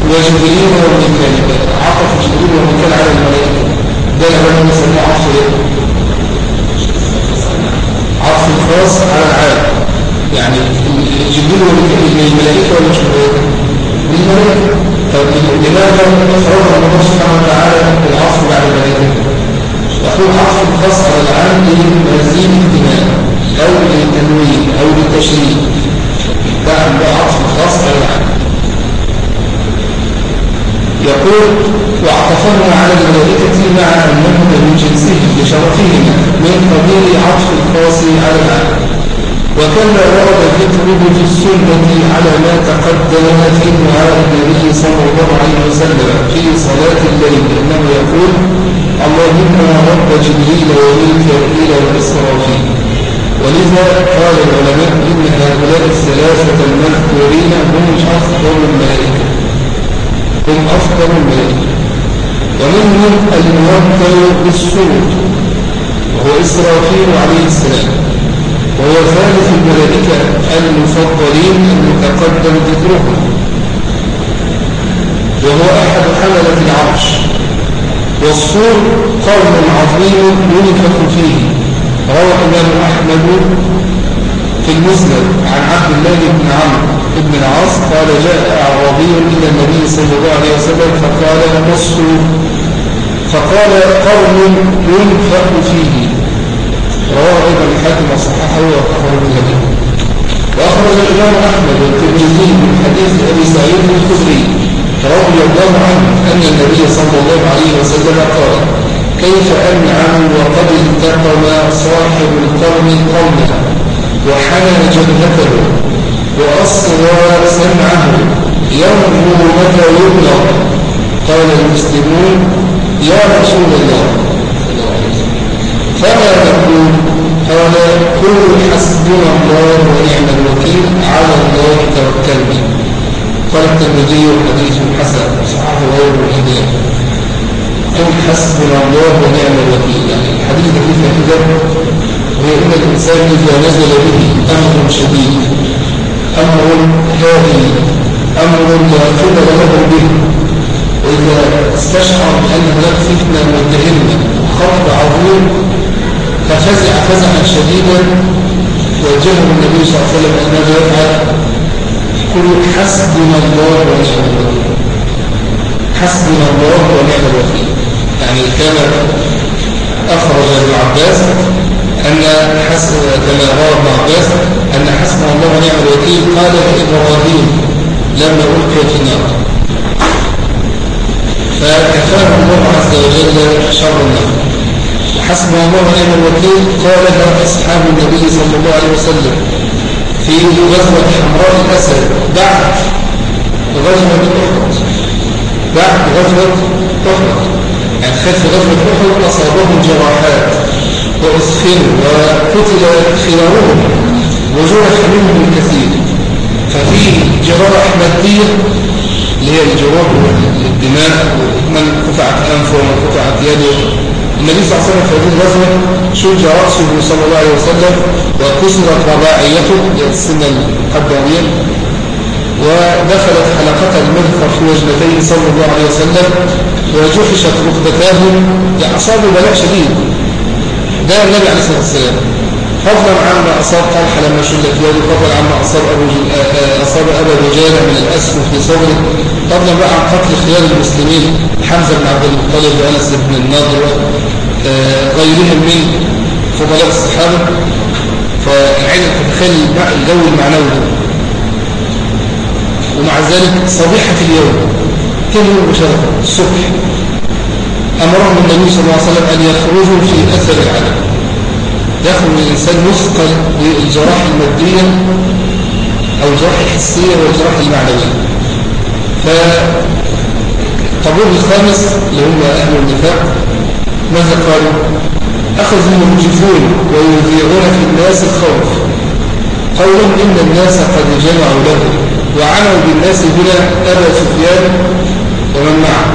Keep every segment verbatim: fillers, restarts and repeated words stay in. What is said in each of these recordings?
وجبريل وميكال، عطف جبريل وميكال على الملائكة، ده لما نسميه عطف ايه؟ عطف الخاص على العام، يعني جبريل وميكال من الملائكة ولا مش الملائكة؟ من الملائكة. طب لماذا فرض الله سبحانه وتعالى العطف بعد الملائكة؟ يقول عطف الخاص على العام لمزيد اهتمام أو للتنوين أو للتشريف، بعد عطف الخاص على العام. يقول واعطفه على الملائكة مع أنهم من جنسه لشرفهما من قبيل عطف الخاص على العام. وكما ورد ذكره في السنة على ما تقدم في دعاء النبي صلى الله عليه وسلم في صلاة الليل أنه يقول اللهم رب جبريل وميكائيل وإسرافيل. ولذا قال العلماء إن هؤلاء الثلاثة المذكورين هم أفضل الملائكة، هم أفضل الملائكة. ومنهم الموكل بالصوت وهو إسرافيل عليه السلام، وهو ثالث الملائكة المفضلين المتقدم ذكرهم، وهو أحد حملة العرش. والصور قول عظيم ينفخ فيه. روى الإمام أحمد في المسند عن عبد الله بن عمرو بن العاص قال جاء أعرابي إلى النبي صلى الله عليه وسلم فقال ما الصور؟ فقال قول ينفخ فيه. رواه أيضا الحاكم وصححه وأخرجه النبي. وأخرج الإمام أحمد والترمذي من حديث أبي سعيد الخدري رضي الله عنه أن النبي صلى الله عليه وسلم قال كيف أنعم وقد التقم صاحب القرن قومه وحنن جبهته وأصغى سمعه ينظر متى يبلغ. قال المسلمون يا رسول الله فما تقول؟ قال قل حسبنا الله ونعم الوكيل على الله توكلنا. قال الترمذي حديث حسن وصححه غير الهداية. قل حسبنا الله ونعم الوكيل، يعني الحديث فيه فائدة وهي ان الانسان اذا نزل به امر شديد، امر هائل، امر لا قبل له به، واذا استشعر بان هناك فتنه متهمه وخطر عظيم ففزع فزعا شديدا وجهه النبي صلى الله عليه وسلم ان ماذا يفعل؟ قل حسبنا الله ونعم الوكيل. حسبنا الله ونعم الوكيل، يعني كان أخرج ابن عباس أن حسب كما روى ابن عباس أن حسبنا الله ونعم الوكيل قال إبراهيم لما ألقي في النار فكفاه الله عز وجل شر النار. وحسبنا الله ونعم الوكيل قالها أصحاب النبي صلى الله عليه وسلم في غزوة حمراء الأسد بعد غزوة أحد، بعد غزوة أحد يعني خلف غزوة أحد أصابهم جراحات وأسخنوا وقتل خيارهم وجرح منهم الكثير. ففي جراح مادية اللي هي الجراح والدماء ومن قطعت أنفه ومن قطعت يده. النبي صلى الله عليه وسلم في هذه الغزوة شج رأسه صلى الله عليه وسلم وكسرت رباعيته السنة القدرية ودخلت حلقة المذكر في وجنتيه صلى الله عليه وسلم وجحشت ركبتاه لأصابه بلاء شديد. ده النبي عليه الصلاة والسلام فضلا عما أصاب طلحة لما شلت يده، فضلا عما أصاب أبو أصاب أبا دجانة من الأسف في صدره، فضلا بقى عن قتل خيار المسلمين حمزة بن عبد المطلب وأنس بن النضر وغيرهم من فضلاء الصحابة. فالعين تتخيل الجو المعنوي. ومع ذلك صبيحة اليوم كان يوم مشاركة الصبح أمرهم النبي صلى الله عليه وسلم أن يخرجوا في أثر العالم. يخرج الإنسان مثقل بالجراح المادية أو الجراح الحسية والجراح المعنوية. فالطابور الخامس اللي هم أهل النفاق ماذا قالوا؟ أخذوا يرجفون ويذيعون في الناس الخوف قولا إن الناس قد جمعوا له، وعنوا بالناس هنا أبا سفيان ومن معه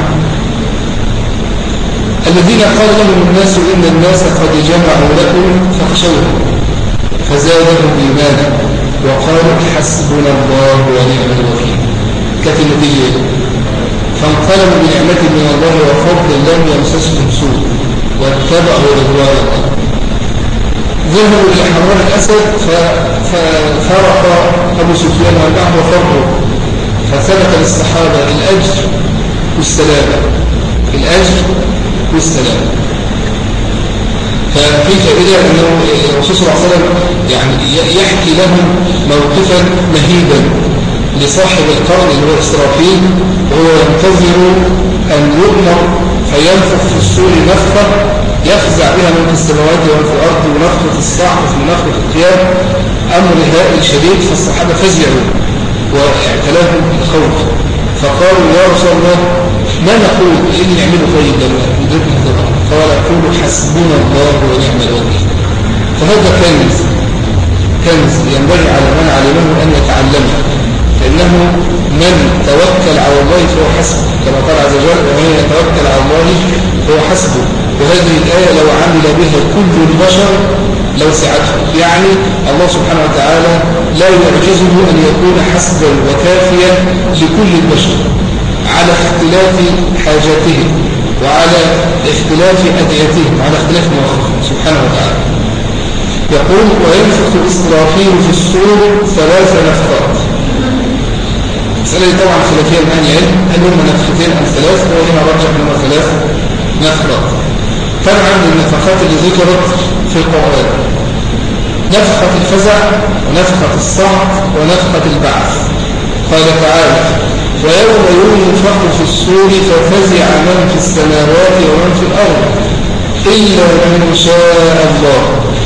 الذين قال لهم الناس إن الناس قد جمعوا لكم فاخشوهم فزادهم إيمانا وقالوا حسبنا الله ونعم الوكيل. كانت النتيجة فانقلبوا بنعمة من الله وفضل لم يمسسهم سوء واتبعوا رضوان الله. ذهبوا إلى حمراء الأسد ففرق أبو سفيان والبعض وفرقوا، فثبت للصحابة الأجر والسلامة، الأجر والسلامة. ففي فائدة أنه الرسول صلى الله عليه وسلم يعني يحكي لهم موقفا مهيبا لصاحب القرن اللي هو إسرافيل، وهو ينتظر أن يؤمر فينفخ في السور نفخة يفزع بها من في السماوات ومن في الأرض، ونفخة الصعق ونفخة القيام، أمر هائل شديد. فالصحابة فزعوا واعتلاهم الخوف، فقالوا يا رسول الله ما نقول إن نعمله طيب لما ندركنا هذا الأمر؟ قال قولوا حسبنا الله ونعم الوكيل. فهذا كنز كنز ينبغي على من علمه أن يتعلمه، فإنه من توكل على الله فهو حسبه، كما قال عز وجل ومن يتوكل على الله فهو حسبه. وهذه الآية لو عمل بها كل البشر لو سعته، يعني الله سبحانه وتعالى لا يعجزه أن يكون حسبا وكافيا لكل البشر على اختلاف حاجاتهم وعلى اختلاف أدعيتهم وعلى اختلاف مواقفهم سبحانه وتعالى. يقول وينفخ إسرافيل في الصور ثلاث نفخات. مسألة طبعا خلافية من أهل العلم، هل هم نفختين أم ثلاث؟ هو هنا رجح أنهم ثلاث نفخات. طبعا النفخات اللي ذكرت في القرآن نفخة الفزع ونفخة الصعق ونفخة البعث. قال تعالى ويوم ينفخ في الصور ففزع من في السماوات ومن في الأرض إلا من شاء الله.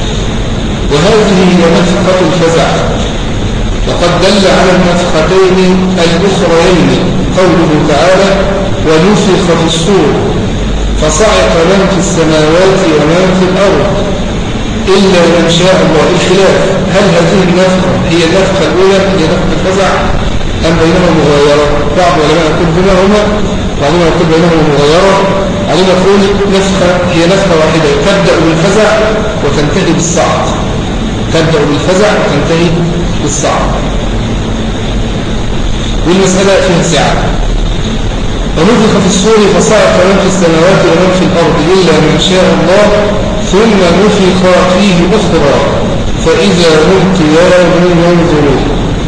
وهذه هي نفخة الفزع. وقد دل على النفختين الأخرين قوله تعالى ونفخ في الصور فصعق من في السماوات ومن في الأرض إلا من شاء الله. الخلاف هل هذه النفخة هي النفخة الأولى هي نفخة الفزع أم بينهما مغايرة؟ بعض العلماء يقول بينهما، بعضهم يقول بينهما مغايرة، بعضهم يقول نفخة هي نفخة واحدة تبدأ بالفزع وتنتهي بالصعق، تبدأ بالفزع وتنتهي بالصعق. والمسألة فيها سعة. ونفخ في الصور فصعق من في السماوات ومن في الأرض إلا من شاء الله ثم نفخ فيه أخرى فإذا هم قيام ينظرون.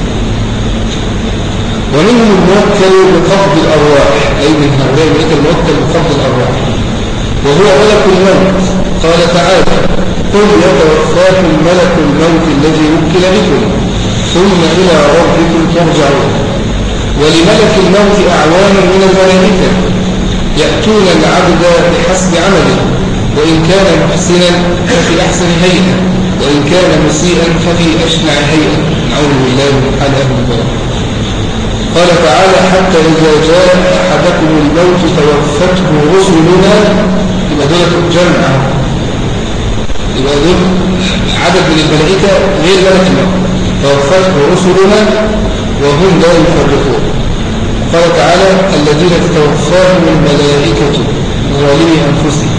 ومنهم الموكل بقبض الأرواح، أي من هؤلاء الملك الموكل بقبض الأرواح وهو ملك الموت. قال تعالى قل يتوفاكم ملك الموت الذي وكل بكم ثم إلى ربكم ترجعون. ولملك الموت أعوان من الملائكة يأتون العبد بحسب عمله، وإن كان محسنا ففي أحسن هيئة وإن كان مسيئا ففي أشنع هيئة. نعوذ بالله من حال أهل النار. قال تعالى حتى إذا جاء أحدكم الموت توفته رسلنا، يبقى دولة جمع، يبقى دول عدد من الملائكة غير ملك الموت، توفته رسلنا وهم لا يفرقون. قال تعالى الذين تتوفاهم الملائكة ظالمي أنفسهم.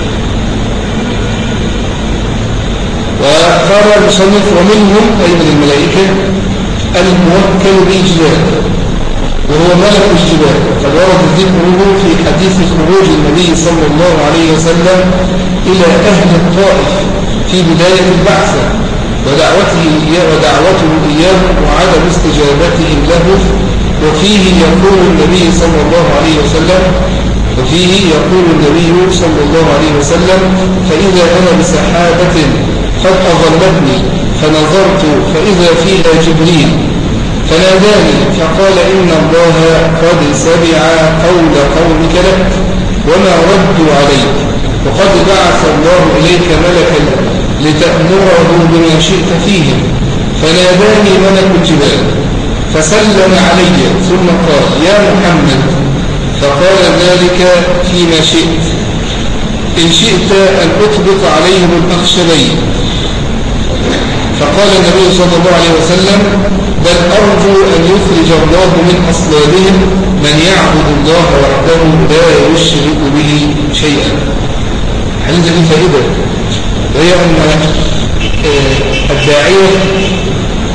وقال المصنف ومنهم أي من الملائكة الموكل بالجبال وهو ملك الجبال، قد ورد ذكره في حديث خروج النبي صلى الله عليه وسلم إلى أهل الطائف في بداية البعثة ودعوته ودعوته إياهم وعدم استجابتهم له. وفيه يقول النبي صلى الله عليه وسلم وفيه يقول النبي صلى الله عليه وسلم فإذا أنا بسحابة قد أظلتني فنظرت فإذا فيها جبريل فناداني فقال إن الله قد سمع قول قومك لك وما ردوا عليك وقد بعث الله إليك ملكا لتأمره بما شئت فيهم. فناداني ملك الجبال فسلم علي ثم قال يا محمد، فقال ذلك فيما شئت، إن شئت أن أطبق عليهم الأخشبين. فقال النبي صلى الله عليه وسلم بل أرجو أن يخرج الله من أصلابهم من يعبد الله وحده لا يشرك به شيئا. عندنا دي فائدة، وهي أن الداعية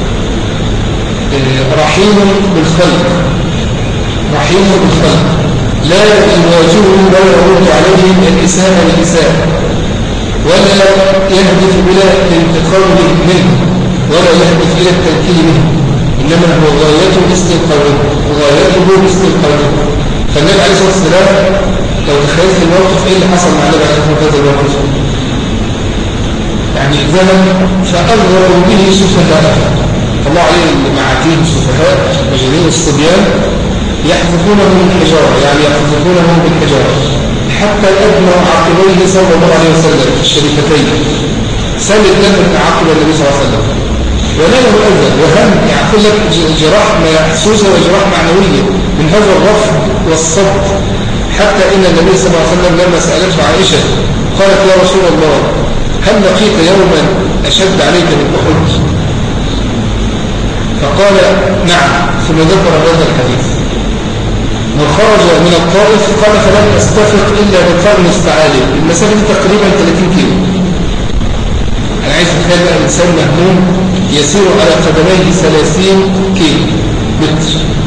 رحيم بالخلق، رحيم بالخلق لا يواجهه ولا يرد عليه الإساءة بالإساءة، ولا يهدف إلى الانتقام منه، ولا يهدف إلى التنكيل منه، إنما هو غايته استنقاذه وغايته استنقاذه. فالنبي عليه الصلاة والسلام لو تخيلت الموقف إيه اللي حصل مع النبي عليه الصلاة والسلام في هذا الموقف؟ يعني ذهب فأغروا به سفهاء الله عليه المعاتيه السفهاء مجانين الصبيان يحذفونه من الحجارة، يعني يحذفونه بالحجارة حتى أدنى عقبيه صلى الله عليه وسلم الشريفتين سلت نفذ عقب النبي صلى الله عليه وسلم ولا له أذى وهم يعقل لك جراح محسوسة وجراح معنوية من هذا الرفض والصد، حتى إن النبي صلى الله عليه وسلم لما سألته عائشة قالت يا رسول الله هل لقيت يوما أشد عليك من أحد؟ فقال نعم، ثم ذكر هذا الحديث. من خرج من الطائف قال فلم أستفق إلا بقرن استعالي، المسافة دي تقريبا ثلاثين كيلو. أنا عايز أتخيل بقى إنسان مهموم يسير على قدميه ثلاثين كيلو متر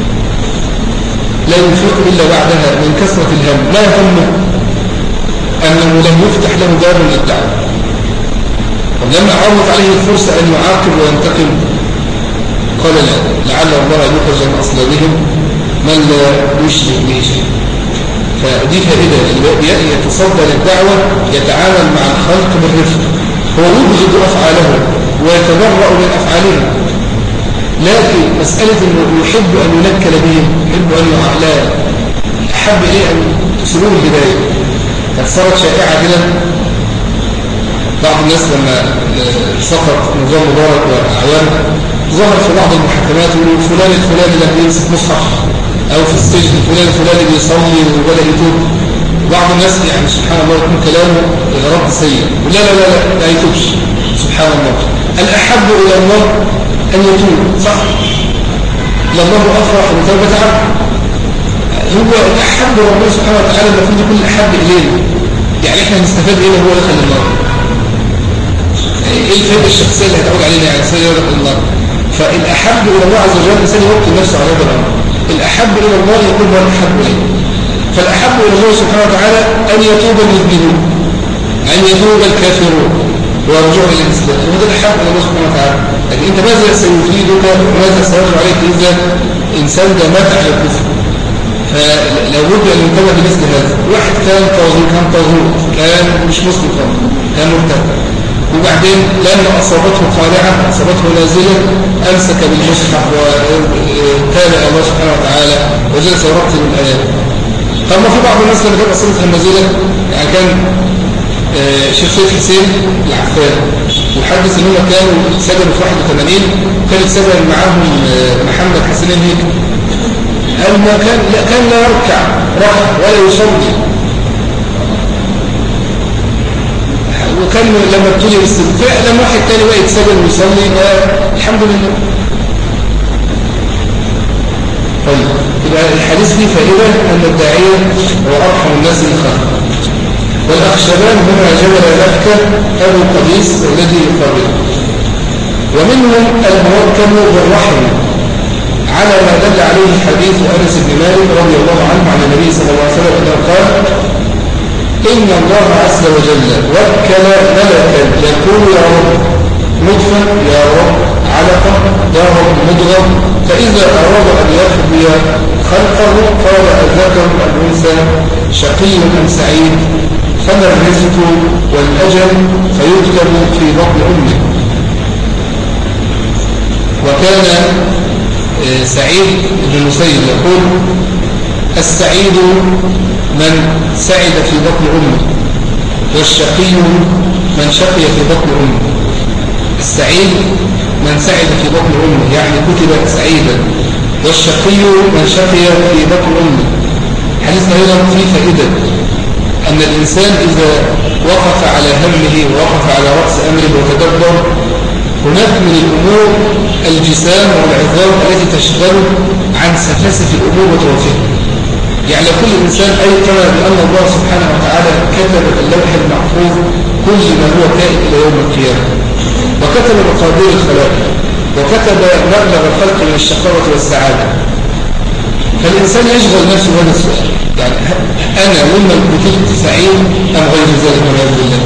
لا ينفق إلا بعدها من كثرة الهم. ما همه؟ أنه لم يفتح له باب للدعوة. ولما عرضت عليه الفرصة أن يعاقب وينتقم قال لا، لعل الله يخرج من أصلابهم من لا يشرك به شيء. فدي فائدة اللي يتصدى للدعوة يتعامل مع الخلق بالرفق، هو يبغض أفعاله ويتبرأ من أفعالهم، لكن مسألة أنه يحب أن ينكل بهم، يحب أن يعلى، أحب إليه أن تسلوه الهداية. فصارت شائعة كده بعض الناس لما سقط نظام مبارك وأعوانه ظهر في بعض المحكمات يقولوا فلان الفلاني لم يمسك مصحف، أو في السجن فلان الفلاني بيصلي ولا يتوب. بعض الناس يعني سبحان الله يكون كلامه غرض سيء، لا لا لا لا لا يتوبش. سبحان الله، الأحب إلى الله أن يتوب، صح؟ لله أفرح بتوبة عبد. هو الأحب ربنا سبحانه وتعالى المفروض يكون الأحب إلينا، يعني إحنا نستفاد إيه هو دخل النار؟ إيه الفائدة الشخصية اللي هتعود علينا يعني سيدة دخل النار؟ فالأحب إلى الله عز وجل الإنسان يوقف نفسه على هذا الأمر. الأحب إلى الله يكون هو الأحب إليه. فالأحب إلى الله سبحانه وتعالى أن يتوب المذنبون، أن يتوب الكافرون ويرجعوا إلى الإسلام، وهذا الأحب إلى الله سبحانه وتعالى. لكن أنت ماذا سيفيدك وماذا سيرجع عليك إذا إنسان ده مات على الكفر؟ فلو بد أن ينتبه بمثل هذا. واحد كان طاغوت، كان طاغوت كان مش مسلم خالص، كان مرتد، وبعدين لما أصابته قارعة أصابته نازلة أمسك بالمصحف وتابع الله سبحانه وتعالى وجلس يرتل الآيات. طب ما في بعض الناس لما كانت أصابتها النازلة، يعني كان شيخ سيد حسين العفان وحدث إن هم كانوا سجنوا في واحد وثمانين، كان سجن معاهم محمد حسين هيك، قال ما كان لا كان لا يركع ركع ولا يصلي، وكان لما ابتلي بالاستغفاء لما واحد تاني بقى يتسجن ويصلي الحمد لله. طيب يبقى الحديث فيه فائدة أن الداعية هو أرحم الناس بالخلق. والأخشبان هما جبل مكة أبو قبيس الذي يقابله، ومنهم الموكل بالرحم على ما دل عليه حديث أنس بن مالك رضي الله عنه عن النبي صلى الله عليه وسلم أنه قال إن الله عز وجل وكل ملكا يقول يا رب نطفة، يا رب علقة، يا رب مضغة، فإذا أراد أن يخفي خلقه قال الذكر الأنثى شقي أم سعيد، فما الرزق والأجل فيكتب في بطن أمه. وكان سعيد بن المسيب يقول السعيد من سعد في بطن أمه، والشقي من شقي في بطن أمه. السعيد من سعد في بطن أمه يعني كتب سعيدا، والشقي من شقي في بطن أمه. حديث أيضا فيه فائدة أن الإنسان إذا وقف على همه ووقف على رأس أمره وتدبر، هناك من الأمور الجسام والعظام التي تشغله عن سفاسف الأمور وتوافقها. يعني كل إنسان أيقن بأن الله سبحانه وتعالى كتب في اللوح المحفوظ كل ما هو كائن إلى يوم القيامة، وكتب مقادير الخلائق، وكتب مبلغ الخلق من الشقاوة والسعادة. فالإنسان يشغل نفسه هذا السؤال، يعني أنا ممن كتبت سعيد أم غير ذلك والعياذ بالله؟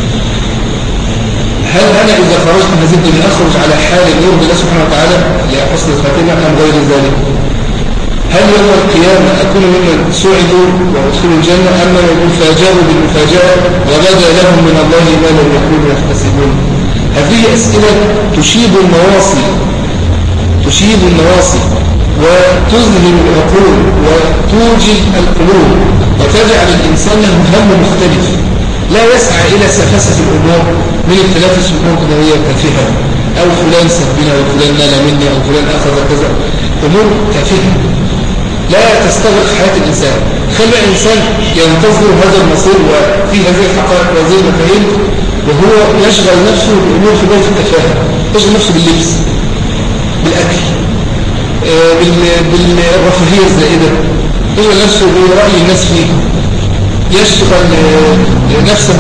هل أنا إذا خرجت من هذه الدنيا أخرج على حال يرضي الله سبحانه وتعالى لحسن الخاتمة أم غير ذلك؟ هل يوم القيامة أكون ممن سعدوا وأدخلوا الجنة أم من يفاجئوا بالمفاجأة وبدا لهم من الله ما لم يكونوا يحتسبون؟ هذه أسئلة تشيب النواصي تشيب النواصي وتذهل العقول وتوجل القلوب وتجعل الإنسان له هم مختلف لا يسعى إلى سفاسة الأمور من التنافس في الأمور الدنيوية تافهة أو فلان سبنا وفلان نال مني أو فلان أخذ كذا أمور تافهة لا تستغرق حياة الإنسان. خلى الإنسان ينتظر هذا المصير وفي هذه الحقائق وهذه المفاهيم وهو يشغل نفسه بأمور في بيت التفاهة، يشغل نفسه باللبس بالأكل آه بالرفاهية الزائدة، يشغل نفسه برأي الناس فيه، يشغل آه نفسه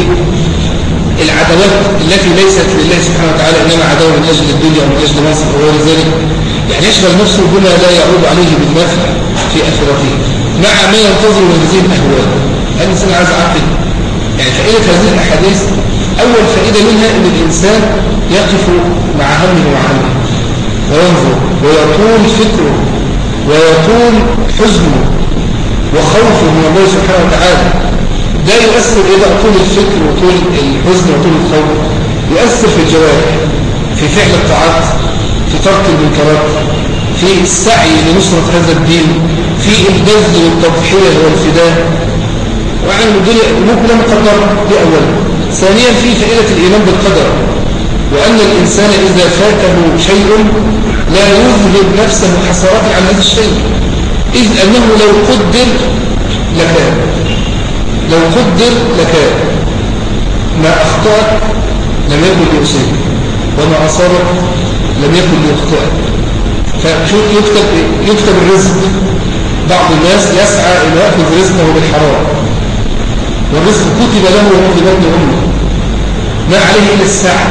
بالعداوات التي ليست لله سبحانه وتعالى إنما عداوة من أجل الدنيا ومن أجل مصر وغير ذلك. يعني يشغل نفسه بما لا يعود عليه بالنفع في آخرته مع ما ينتظر من هذه الأهوال. الإنسان عايز عقل. يعني فائدة هذه الأحاديث أول فائدة منها أن الإنسان يقف مع همه وعمله وينظر ويطول فكره ويطول حزنه وخوفه من الله سبحانه وتعالى. ده يؤثر إذا طول الفكر وطول الحزن وطول الخوف يؤثر في الجوارح في فعل الطاعات في ترك المنكرات في السعي لنصرة هذا الدين في البذل والتضحية والفداء. وعلم الدنيا ممكن مقدر دي أولا. ثانيا في فائدة الإيمان بالقدر وأن الإنسان إذا فاته شيء لا يذهب نفسه حسرات عن هذا الشيء إذ أنه لو قدر لكان لو قدر لكان ما أخطأت لم يكن ليصيب وما أصابت لم يكن ليخطئ. فشوف يكتب يكتب الرزق. بعض الناس يسعى إلى يأخذ رزقه بالحرام والرزق كتب له وهو في بطن أمه ما عليه إلا السعي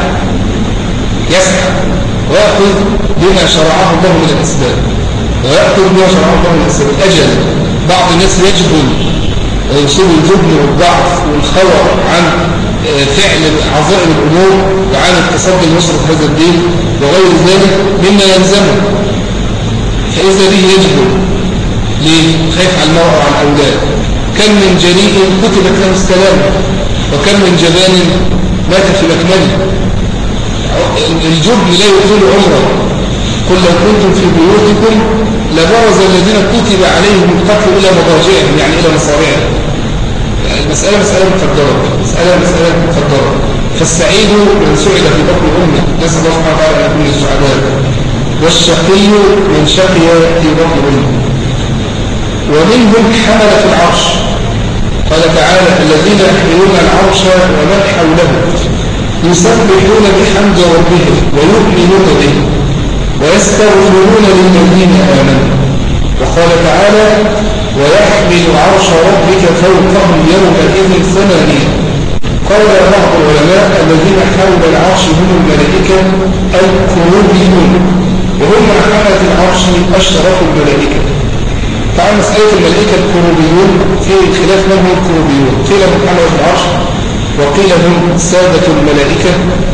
يسعى ويأخذ بما شرعه الله من الأسباب ويأخذ بما شرعه الله من الأسباب. أجل بعض الناس يجبن ويصيب الجبن والضعف والخور عن فعل عظائم الأمور وعن التصدي لنصرة هذا الدين وغير ذلك مما يلزمه. فإذا به يجبن ليه؟ خايف على المرأة وعلى الأولاد. كم من جريء كتبت له السلام وكم من جبان مات في مكمله. الجبن لا يطول عمره. قل لو كنتم في بيوتكم لبرز الذين كتب عليهم القتل إلى مضاجعهم يعني إلى مصارعهم. المسألة مسألة مقدرة مسألة مسألة مقدرة. فالسعيد من سعد في بطن أمه نسأل الله سبحانه وتعالى أن يكون السعداء والشقي من شقي في بطن أمه. ومنهم حملة العرش قال تعالى الذين يحملون العرش ومن حوله يسبحون بحمد ربهم ويؤمنون به ويستغفرون للذين آمنوا. وقال تعالى ويحمل عرش ربك فوقهم يومئذ ثمانية. قال بعض العلماء الذين حول العرش هم الملائكة الكروبيون وهم مع حملة العرش أشرف الملائكة. طبعا مسألة الملائكة الكروبيون في خلاف من هم الكروبيون. قيل هم حملة العرش وقيل هم سادة الملائكة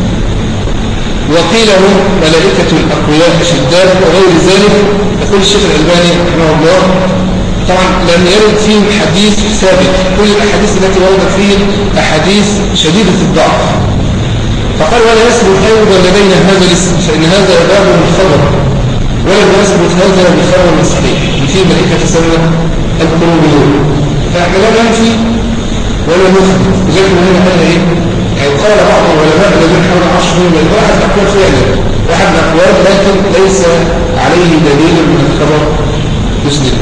وقيل هم ملائكة الأقوياء أشداء وغير ذلك. يقول الشيخ الألباني رحمه الله طبعا لم يرد فيهم حديث ثابت. كل الأحاديث التي وردت فيه أحاديث شديدة الضعف. فقال ولا يثبت أيضا لدينا هذا الاسم فإن هذا باب من خبر ولم يثبت هذا بخبر صحيح في ملائكة تسمى الكروبيون. فإحنا لا ننفي ولا نثبت. لكن هنا قال إيه؟ يعني قال بعض العلماء الذين حول العرش هم واحد أقوال فعلا واحد أقوال لكن ليس عليه دليل من الخبر مسلم.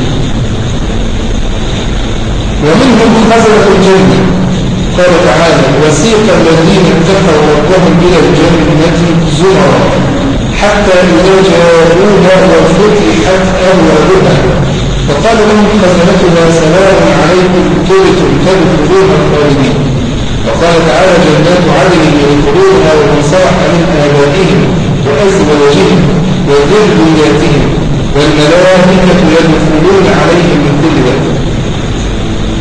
ومنهم خزنة الجنة قال تعالى وسيق الذين اتقوا ربهم إلى الجنة زمرا حتى إذا جاءوها وفتحت أبوابها فقال لهم خزنتها سلام عليكم طبتم تدخلوها خالدين. وقال تعالى جنات عدن يدخلونها ومن صلح من آبائهم وأزواجهم وذرياتهم والملائكة يدخلون عليهم من كل باب.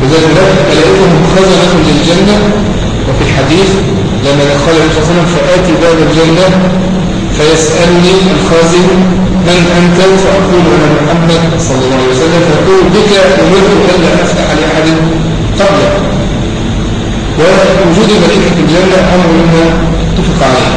ولذلك ملائكهم خزنة للجنة. وفي الحديث لما قال النبي صلى الله عليه وسلم فآتي باب الجنة فيسألني الخازن من أنت؟ فأقول أنا محمد صلى الله عليه وسلم، فأقول بك أمرت ألا أفتح لأحد قبلك. ووجود ملائكة الجنة أمر مما اتفق عليه.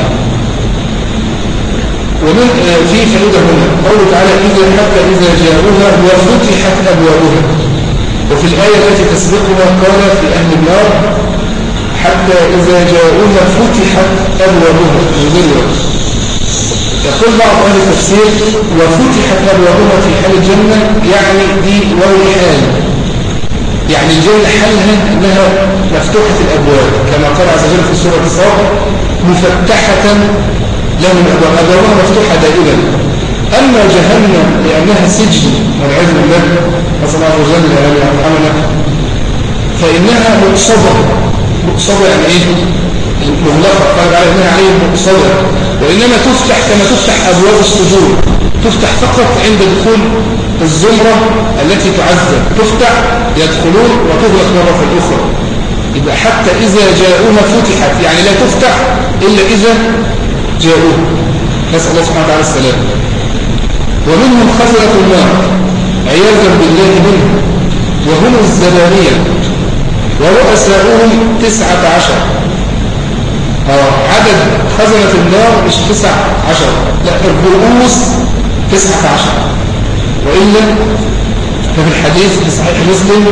ومن في فائدة هنا قوله تعالى إذا حتى إذا جاءوها وفتحت أبوابها. وفي الآية التي تسبقها قال في أهل النار حتى إذا جاءوها فتحت أبوابها وزلت. يقول بعض أهل التفسير وفتحت أبوابها في حال الجنة يعني دي واو حال، يعني الجنة حالها أنها مفتوحة الأبواب كما قال عز وجل في سورة الصاد مفتحة لهم الأبواب، أبوابها مفتوحة دائما. أما جهنم لأنها سجن والعياذ بالله نسأل الله عز وجل أن يرحمنا فإنها مقصدة. مقصدة يعني إيه؟ مغلقة، قال تعالى إنها عليهم مقصدة، وإنما تفتح كما تفتح أبواب السجون، تفتح فقط عند دخول الزمرة التي تعذب، تفتح يدخلون وتغلق مرة أخرى. يبقى حتى إذا جاءوها فتحت، يعني لا تفتح إلا إذا جاءوها. نسأل الله سبحانه وتعالى السلام. ومنهم خزنة النار عياذا بالله منهم وهم الزبانية ورؤساؤهم تسعة عشر. آه عدد خزنة النار مش تسعة عشر، لا الرؤوس تسعة عشر. وإلا ففي الحديث في صحيح مسلم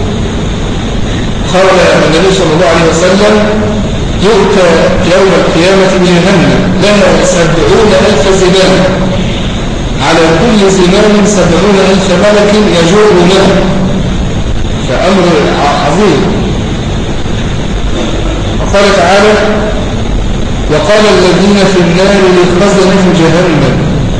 قال النبي صلى الله عليه وسلم يؤتى يوم القيامة بجهنم لها سبعون ألف زمام، على كل زمام سبعون ألف ملك يجرونه، فأمر عظيم. وقال تعالى وقال الذين في النار لخزنة جهنم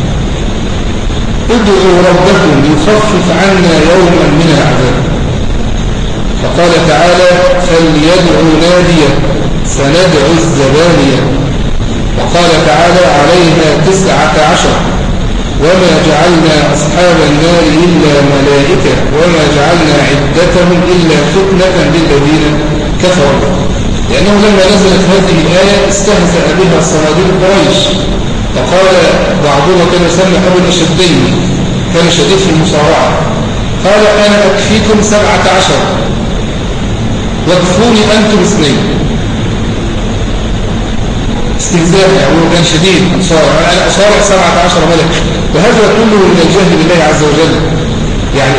ادعوا ربكم يخفف عنا يوما من العذاب. فقال تعالى فليدعوا ناديا سندعو الزبانية. وقال تعالى عليها تسعة عشر وما جعلنا أصحاب النار إلا ملائكة وما جعلنا عدتهم إلا فتنة للذين كفروا. لأنه لما نزلت هذه الآية استهزأ بها صناديق قريش، فقال بعضهم كان يسمى أبو الأشدين، كان شديد في المصارعة، قال أنا أكفيكم سبعة عشر واكفوني أنتم اثنين. استهزاء يعني هو كان شديد مصارع، أنا أصارع سبعة عشر ملك. وهذا كله من الجهل بالله عز وجل. يعني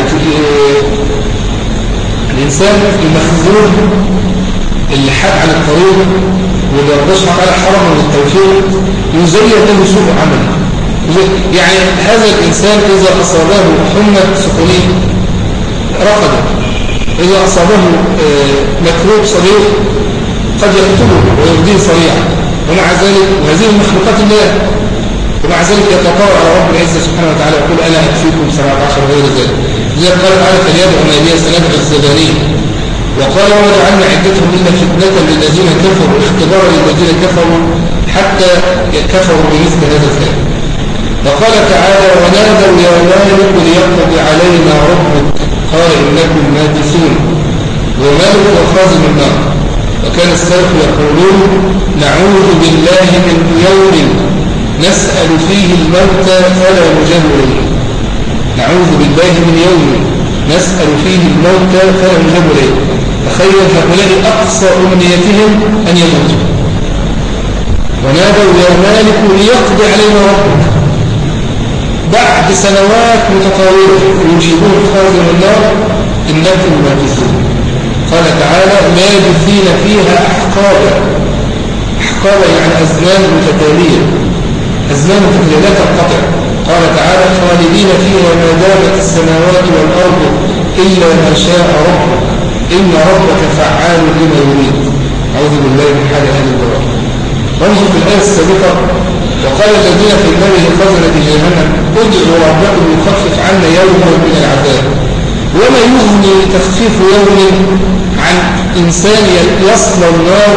الإنسان المخذول اللي حاد عن الطريق واللي ربنا سبحانه وتعالى حرمه من التوفيق يزين له سوء عمله. يعني هذا الإنسان إذا أصابه حمى سخونية رفض، إذا أصابه مكروب صغير قد يقتله ويغديه صريعا، ومع ذلك وهذه المخلوقات الله، ومع ذلك يتطاول على رب العزة سبحانه وتعالى ويقول أنا أكفيكم سبعة عشر غير ذلك. لذلك قال تعالى فليدعو ناديا سندعو الزبانية. وقال وما جعلنا عدتهم إلا فتنة للذين كفروا اختبارا للذين كفروا حتى كفروا بمثل هذا الكلام. وقال تعالى ونادوا يا مالك ليقضي علينا ربك قال إنكم ماكثون. ومالك وخازن النار. وكان السلف يقولون نعوذ بالله من يوم نسأل فيه الموتى فلا نجاب إليه. نعوذ بالله من يوم نسأل فيه الموتى فلا نجاب إليه. تخيل هؤلاء أقصى أمنيتهم أن يموتوا. ونادوا يا مالك ليقضي علينا ربك. بعد سنوات متطاولة يجيبون خازن النار إنكم ماكثون. قال تعالى لابثين فيها أحقابا. أحقابا يعني أزمان متتالية، أزمان متتالية لا تنقطع. قال تعالى خالدين فيها ما دامت السماوات والأرض إلا ما شاء ربك إن ربك فعال لما يريد. أعوذ بالله من حال أهل الضلال. وانظر في الآية السابقة وقال الذين في النار لخزنة جهنم ادعوا ربكم يخفف عنا يوما من العذاب. وما يغني تخفيف يوم عن إنسان يصل النار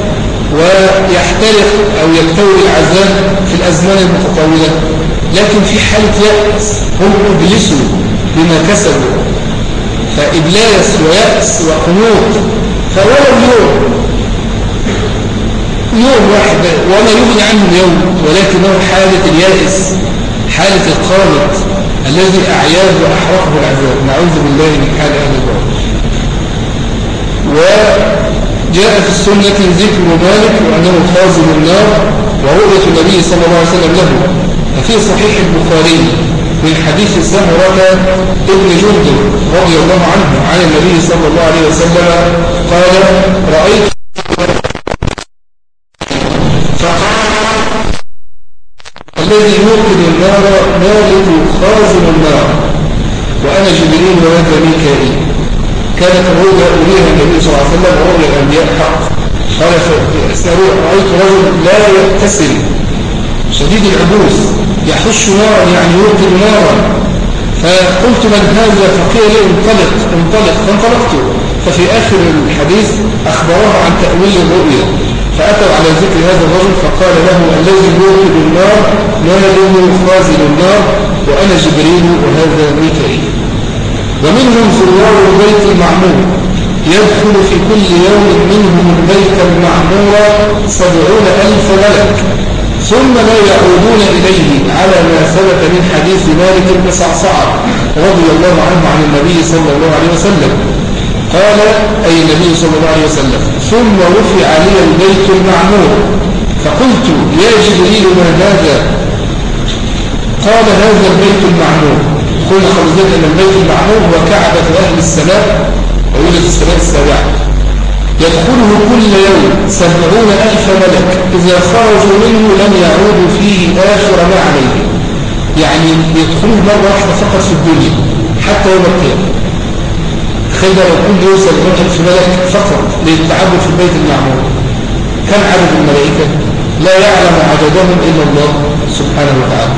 ويحترق أو يلتوي العذاب في الأزمان المتطاولة، لكن في حالة يأس هم أبلسوا بما كسبوا فإبلاس ويأس وقنوط. فولو يوم يوم واحد وما يغني عنه اليوم، ولكنه حالة اليائس، حالة القانط الذي أعياه وأحرقه العذاب. نعوذ بالله من حال أهل الباطل. وجاء في السنة ذكر مالك وأنه خازن النار ورؤية النبي صلى الله عليه وسلم له. ففي صحيح البخاري من حديث سمرة ابن جندب رضي الله عنه عن النبي صلى الله عليه وسلم قال: رأيت الذي يوقد النار مالك خازن النار وأنا جبريل وهذا ميكائيل. كانت الرؤيا أوليها النبي صلى الله عليه وسلم ورؤيا الأنبياء حق. قال: رأيت رجل لا يغتسل شديد العبوس يحش نارا يعني يوقد نارا. فقلت: من هذا؟ فقيل لي: انطلق انطلق. فانطلقت. ففي آخر الحديث أخبره عن تأويل الرؤيا، فأتوا على ذكر هذا الرجل فقال له: الذي يوقد النار ماله خازن النار وأنا جبريل وهذا ميكائيل. ومنهم زوار البيت المعمور يدخل في كل يوم منهم البيت المعمور سبعون ألف ملك ثم لا يعودون إليه، على ما ثبت من حديث مالك بن صعصعة رضي الله عنه عن النبي صلى الله عليه وسلم قال: أي النبي صلى الله عليه وسلم: ثم رفع لي البيت المعمور فقلت: يا جبريل ما هذا؟ قال: هذا البيت المعمور. قلنا خرجت أن البيت المعمور هو كعبة أهل السماء ويوجد السماء السابعة، يدخله كل يوم سبعون ألف ملك، إذا خرجوا منه لم يعودوا فيه آخر ما عليه. يعني يدخلوه مرة واحدة فقط في الدنيا حتى يوم القيامة. تخيل لو كل يوم سبعون ألف ملك فقط للتعبد في البيت المعمور، كم عدد الملائكة؟ لا يعلم عددهم إلا الله سبحانه وتعالى.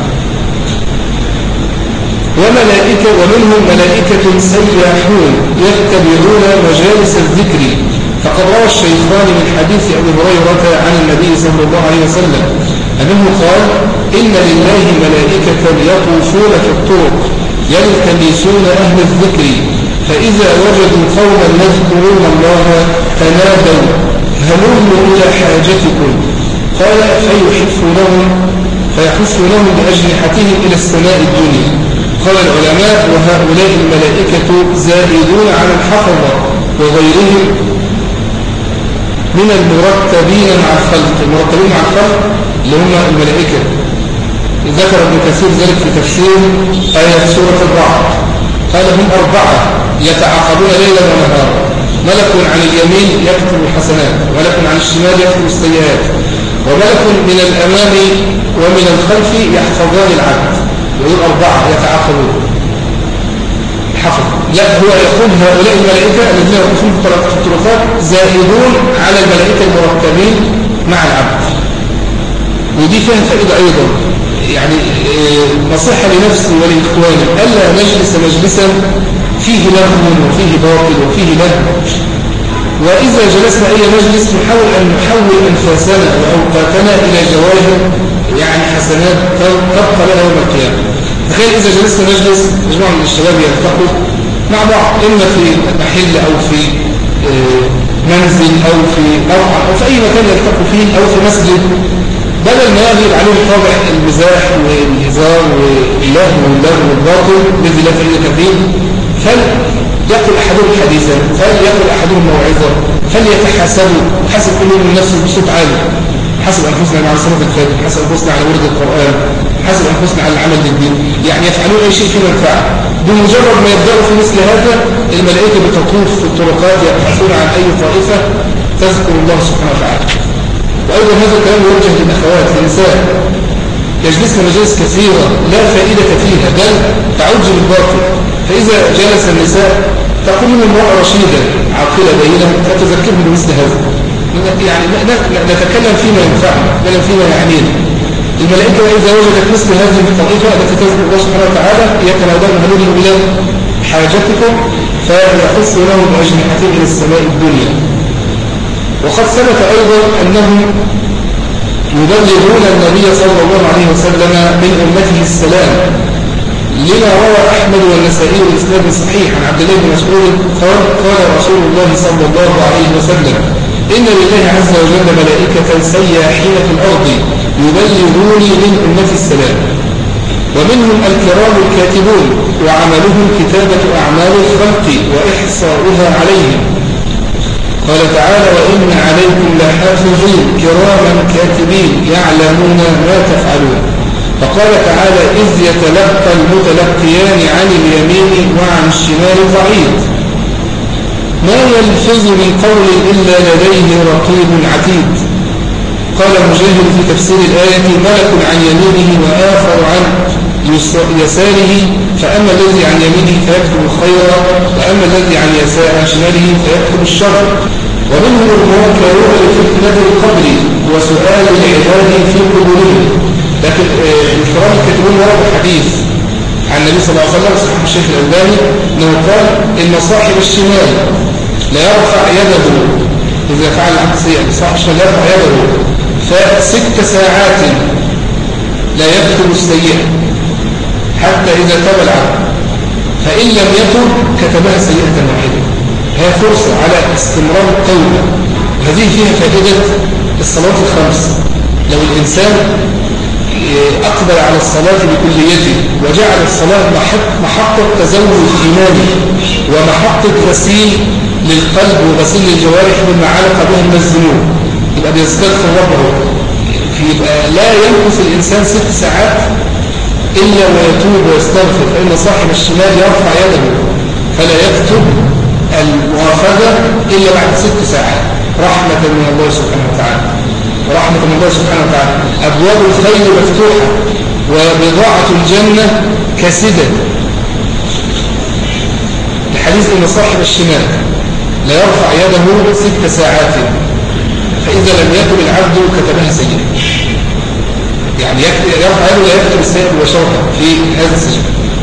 وملائكة ومنهم ملائكة سياحون يتبعون مجالس الذكر. فقد روى الشيخان من حديث أبي هريرة عن النبي صلى الله عليه وسلم أنه قال: إن لله ملائكة يطوفون في الطرق يلتمسون أهل الذكر، فإذا وجدوا قوما يذكرون الله تنادوا هلموا إلى حاجتكم. قال: فيحفونهم فيحفونهم بأجنحتهم إلى السماء الدنيا. قال العلماء: وهؤلاء الملائكة زائدون على الحفظة وغيرهم من المرتبين مع الخلق. المرتبين مع الخلق اللي هم الملائكة. ذكر ابن كثير ذلك في تفسير آية سورة الرعد، قال: هم أربعة يتعاقبون ليلا ونهارا، ملك عن اليمين يكتب الحسنات، وملك عن الشمال يكتب السيئات، وملك من الأمام ومن الخلف يحفظان العبد. ويقول أربعة يتعاقبون حفظ. لا، هو يقول هؤلاء الملائكة الذين يقفون في الطرقات زائدون على الملائكة المرتبين مع العبد. ودي فيها فائدة أيضا، يعني نصيحة لنفسي ولإخواني ألا نجلس مجلسا فيه لغو وفيه باطل وفيه لهو. وإذا جلسنا أي مجلس نحاول أن نحول أنفاسنا وأوقاتنا إلى جواهر يعني حسنات تبقى لها يوم القيامة. تخيل إذا جلسنا مجلس مجموعة من الشباب يلتقوا مع بعض، إما في محل أو في منزل أو في أوعى أو في أي مكان يلتقوا فيه أو في مسجد، بدل ما يغلب عليهم طابع المزاح والهزار واللهو واللغو والباطل الذي لا فائدة فيه، فليقل أحدهم حديثا، فليقل أحدهم موعظة، فليتحاسبوا، حسب كل من نفسه بصوت عالي، حسب أنفسنا على صلاة الفجر، حسب أنفسنا على ورد القرآن، حسب أنفسنا على العمل للدين. يعني يفعلون أي شيء فيه منفعة. بمجرد ما يبدأوا في مثل هذا الملائكة بتطوف في الطرقات يبحثون عن أي طائفة تذكر الله سبحانه وتعالى. وأيضا هذا الكلام يوجه للأخوات النساء، يجلسن مجالس كثيرة لا فائدة فيها بل تعج بالباطل. فإذا جلس النساء تقوم من امرأة رشيدة عاقلة بينة فتذكرهم بمثل هذا. يعني نتكلم فيما ينفعنا، نتكلم فيما يعنينا. الملائكة إذا وجدت مثل هذه الطائفة التي تذكر الله سبحانه وتعالى يتنادون هلموا إلى حاجتكم فيحث لهم بأجنحتهم إلى السماء الدنيا. وقد ثبت أيضا أنهم يبلغون النبي صلى الله عليه وسلم من أمته السلام لما روى أحمد والنسائي والإسناد صحيح عن عبد الله بن مسعود قال قال رسول الله صلى الله عليه وسلم إن لله عز وجل ملائكة سياحين في الأرض يبلغوني من أمتي السلام، ومنهم الكرام الكاتبون وعملهم كتابة أعمال الخلق وإحصاؤها عليهم. قال تعالى وإن عليكم لحافظين كراما كاتبين يعلمون ما تفعلون. فقال تعالى إذ يتلقى المتلقيان عن اليمين وعن الشمال قعيد ما يلفظ من قول إلا لديه رقيب عتيد. قال مجاهد في تفسير الآية ملك عن يمينه وآخر عن يساره، فأما الذي عن يمينه فيكتب الخير وأما الذي عن شماله فيكتب الشر. ومنهم الموكلون لفتنة القبر وسؤال العباد في قبورهم. لكن الكرام الكاتبون ورد حديث عن النبي صلى الله عليه وسلم صحيح الشيخ الألباني أنه قال إن صاحب الشمال لا يرفع يده إذا فعل عبد سيئا، صاحب الشمال لا يرفع يده فست ساعات لا يكتب السيئة حتى إذا تاب العبد، فإن لم يتب كتبها سيئة واحدة. هي فرصة على استمرار التوبة، وهذه فيها فائدة الصلاة الخمس. لو الإنسان أقبل على الصلاة بكليته وجعل الصلاة محطة تزود إيماني ومحطة غسيل للقلب وغسيل للجوارح مما علق بها من الذنوب، يبقى بيستغفر ربه، يبقى لا ينقص الإنسان ست ساعات إلا ويتوب ويستغفر. فإن صاحب الشمال يرفع يده فلا يكتب المؤاخذة إلا بعد ست ساعات رحمة من الله سبحانه وتعالى، ورحمة من الله سبحانه وتعالى. أبواب الخير مفتوحة وبضاعة الجنة كاسدة. الحديث إن صاحب الشمال لا يرفع يده ست ساعات فإذا لم يكن العبد كتبها سيئة، يعني يرفع يده لا يكتب السيئة مباشرة في هذا السجن.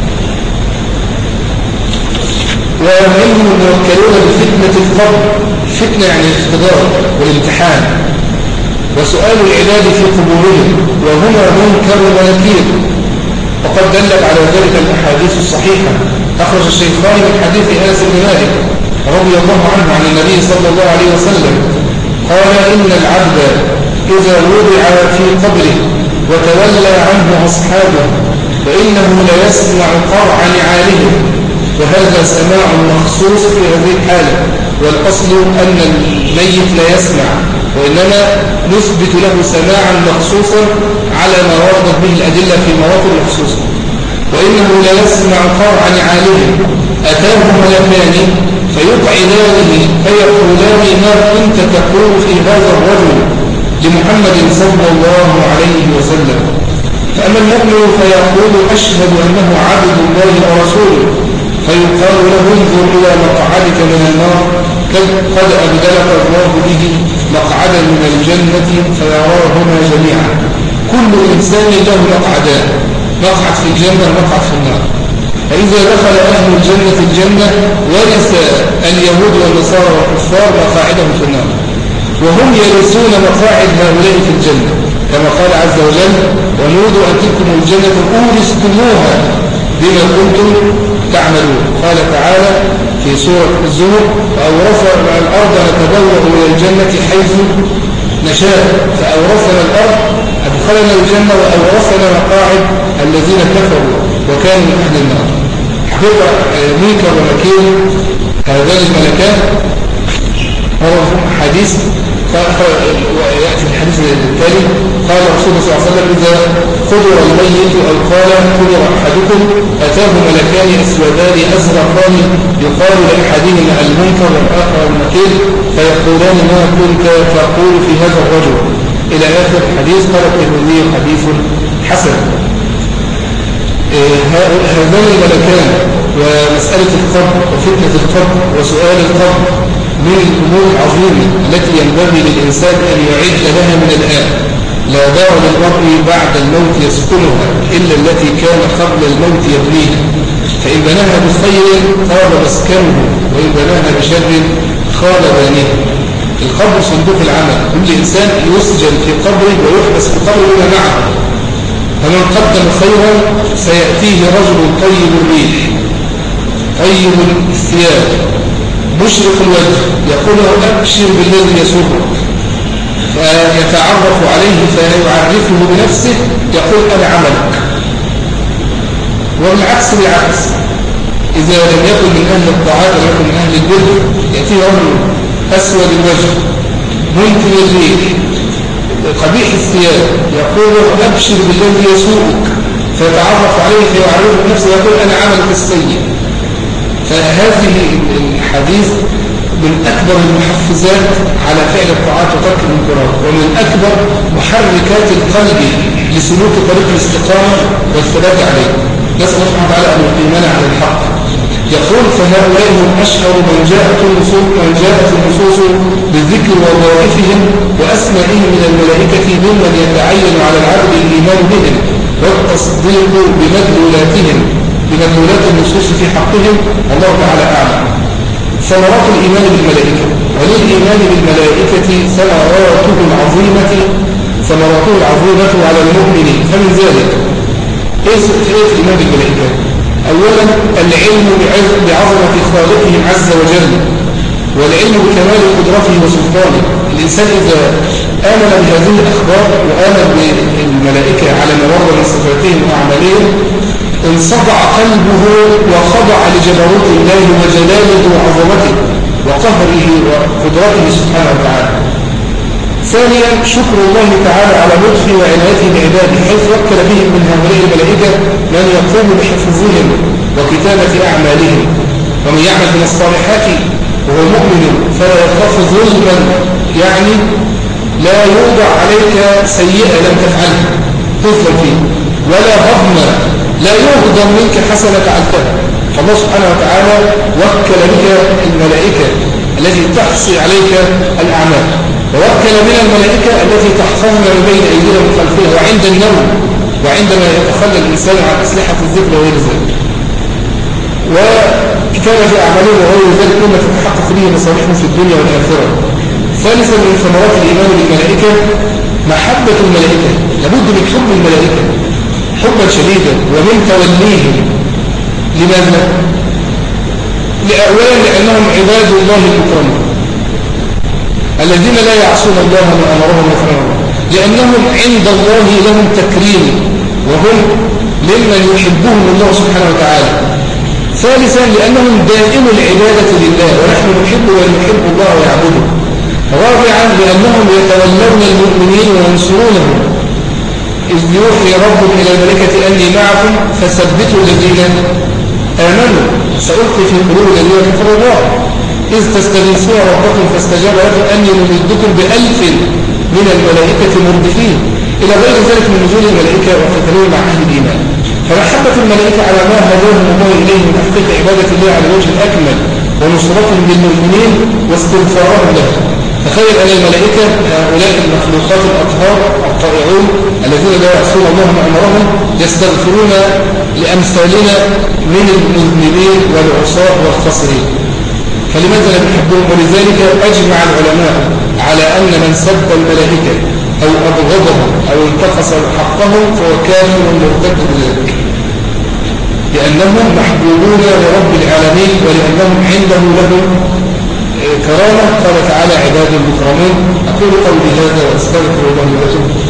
ومنهم الموكلون بفتنة القبر، فتنة يعني الاختبار والامتحان وسؤال العباد في قبورهم، وهما منكر ونكير. وقد دلت على ذلك الأحاديث الصحيحة. أخرج الشيخان من حديث أنس بن مالك رضي الله عنه عن النبي صلى الله عليه وسلم قال إن العبد إذا وضع في قبره وتولى عنه أصحابه فإنه ليسمع قرع نعالهم، وهذا سماع مخصوص في هذه الحالة، والأصل أن الميت لا يسمع، وإنما نثبت له سماعا مخصوصا على ما وردت به الأدلة في مواطن مخصوصة. وإنه لا يسمع قرع نعالهم أتاه ملكان فيقعدانه فيقولان ما كنت تقول في هذا الرجل لمحمد صلى الله عليه وسلم. فأما المؤمن فيقول أشهد أنه عبد الله ورسوله، فيقال له انظر إلى مقعدك من النار قد أبدلك الله به مقعدا من الجنة فيراهما جميعا. كل إنسان له مقعدان، مقعد في الجنة ومقعد في النار. فإذا دخل أهل الجنة الجنة ورث اليهود والنصارى والكفار مقاعدهم في النار، وهم يرثون مقاعد هؤلاء في الجنة كما قال عز وجل ونودوا أن تلكم الجنة أورثتموها بما كنتم تعملون. قال تعالى في سورة الزمر وأورثنا الأرض نتبوأ من الجنة حيث نشاء، فأورثنا الأرض أدخلنا الجنة وأورثنا مقاعد الذين كفروا وكانوا من أهل النار. حقيقة منكر ونكير هذان الملكان هو حديث ويأتي في الحديث التالي قال رسول الله صلى الله عليه وسلم إذا قدر الميت أو قال قدر أحدكم أتاه ملكان أسودان أزرقان يقال لأحدهما المنكر والآخر النكير فيقولان ما كنت تقول في هذا الرجل إلى آخر الحديث. قال الترمذي حديث حسن. هذان الملكان ومسألة القبر وفتنة القبر وسؤال القبر من الأمور العظيمة التي ينبغي للإنسان أن يعد لها من الآن. لا دار للمرء بعد الموت يسكنها إلا التي كان قبل الموت يبنيها، فإن بناها بخير طاب مسكنه وإن بناها بشر خاب بانيه. القبر صندوق العمل، كل إنسان يسجن في قبره ويحبس في قبره بما معه. فمن قدم خيرا سيأتيه رجل طيب الريح طيب الثياب مشرق الوجه يقول له أبشر بالذي يسرك، فيتعرف عليه فيعرفه بنفسه يقول أنا عملك. والعكس بالعكس، إذا لم يكن من أهل الطاعات ولم يكن من أهل البر يأتيه رجل أسود الوجه منتن الريح قبيح الثياب يقول له أبشر بالذي يسوءك، فيتعرف عليه فيعرفه بنفسه يقول أنا عملك السيء. فهذه الحديث من أكبر المحفزات على فعل الطاعات وترك المنكرات، ومن أكبر محركات القلب لسلوك طريق الاستقامة والثبات عليه. نسأل الله سبحانه وتعالى أن يقيمنا على الحق. يقول فهؤلاء هم أشهر من جاءت النصوص من جاءت النصوص بالذكر ووظائفهم وأسمائهم من الملائكة ممن يتعين على العبد الإيمان بهم والتصديق بمدلولاتهم بمدلولات النصوص في حقهم. الله تعالى أعلم. ثمرات الإيمان بالملائكة، وللإيمان بالملائكة ثمراته العظيمة ثمراته العظيمة على المؤمنين. فمن ذلك إيه الإيمان بالملائكة؟ أولا العلم بعظمة خالقهم عز وجل، والعلم بكمال قدرته وسلطانه. الإنسان إذا آمن بهذه الأخبار وآمن بالملائكة على ما ورد من صفاتهم وأعمالهم انصدع قلبه وخضع لجبروت الله وجلاله وعظمته وقهره وقدرته سبحانه وتعالى. ثانيا شكر الله تعالى على لطفه وعنايته بعباده، حيث وكل بهم من هؤلاء الملائكة من يقوم بحفظهم وكتابة أعمالهم. ومن يعمل من الصالحات وهو مؤمن فلا يخاف ظلما، يعني لا يوضع عليك سيئة لم تفعلها تظلم فيه، ولا هضما لا يهضم منك حسنة فعلتها. فالله سبحانه وتعالى وكل بك الملائكة التي تحصي عليك الأعمال، ووكل من الملائكة التي تحفظنا من بين أيدينا ومن خلفنا وعند النوم وعندما يتخلى الإنسان عن أسلحة الذكر وغير ذلك، وكتابة أعمالهم وغير ذلك مما تتحقق به مصالحهم في الدنيا والآخرة. ثالثا من ثمرات الإيمان بالملائكة محبة الملائكة، لابد من حب الملائكة حبا شديدا ومن توليهم. لماذا؟ لأولا لأنهم عباد الله المكرمين الذين لا يعصون الله ما أمرهم ويفعلون، لأنهم عند الله لهم تكريم وهم ممن يحبهم الله سبحانه وتعالى. ثالثا لأنهم دائم العبادة لله ونحن نحب ونحب الله ويعبده. رابعا لأنهم يتولون المؤمنين وينصرونهم، إذ يوحي ربهم إلى الملائكة أني معكم فثبتوا الذين آمنوا سألقي في قلوب الذين كفروا الله إذ تستغيثون ربكم فاستجاب لكم أني ممدكم بألف من الملائكة مردفين، إلى غير ذلك من نزول الملائكة وقتالهم مع أهل الإيمان. فمحبة الملائكة على ما هداهم الله إليه من تحقيق عبادة الله على الوجه الأكمل ونصرتهم للمؤمنين واستغفارهم له. تخيل أن الملائكة هؤلاء المخلوقات الأطهار الطائعون الذين لا يعصون الله ما أمرهم يستغفرون لأمثالنا من المذنبين والعصاة والخاسرين، فلماذا لا نحبهم؟ ولذلك أجمع العلماء على أن من سب الملائكة أو أبغضهم أو انتقص حقهم فهو كافر مرتد بذلك، لأنهم محبوبون لرب العالمين ولأنهم عنده لهم كرامة. قال تعالى عباد المكرمون. أقول قولي هذا وأستغفر الله لكم